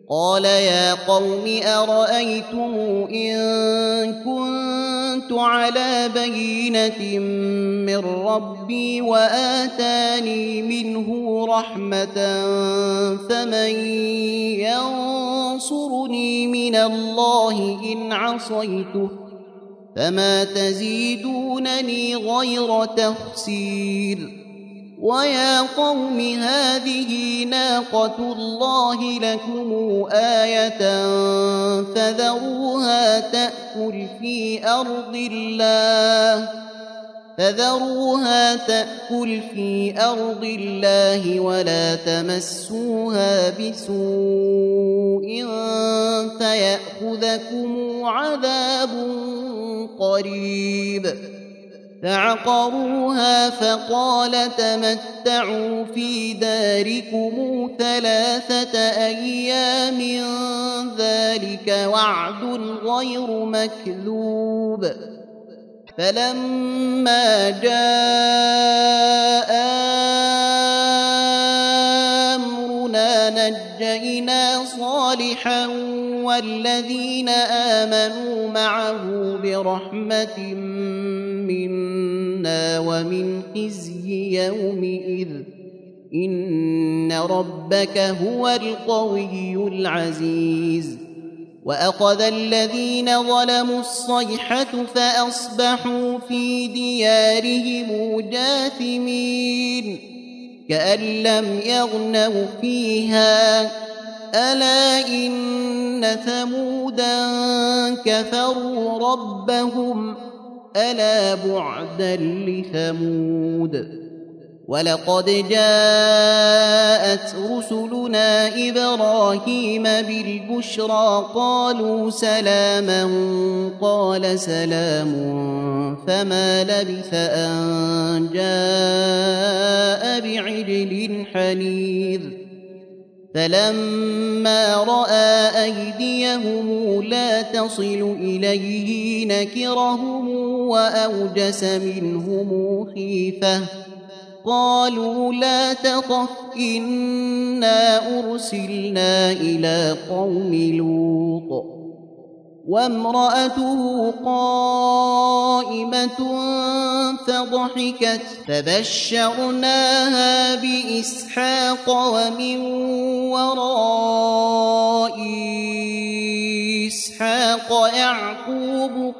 قال يا قوم أرأيتم إن كنت على بينة من ربي وآتاني منه رحمة فمن ينصرني من الله إن عصيته فما تزيدونني غير تخسير ويا قوم هذه ناقة الله لكم آية فذروها تأكل في أرض الله ولا تمسوها بسوء فيأخذكم عذاب قريب فعقروها فقال تمتعوا في داركم 3 أيام ذلك وعد غير مكذوب فلما جاء أمرنا نجينا صالحا والذين آمنوا معه برحمة منا ومن خزي يومئذ إن ربك هو القوي العزيز وأخذ الذين ظلموا الصيحة فأصبحوا في ديارهم جاثمين كأن لم يغنوا فيها ألا إن ثمودا كفروا ربهم ألا بعدا لثمود ولقد جاءت رسلنا إبراهيم بالبشرى قالوا سلاما قال سلام فما لبث أن جاء بعجل حنيذ فلما رأى أيديهم لا تصل إليه نكرهم وأوجس منهم خيفة قالوا لا تخف إنا أرسلنا إلى قوم لوط وامرأته قائمة فضحكت فبشرناها بإسحاق ومن وراء إسحاق يعقوب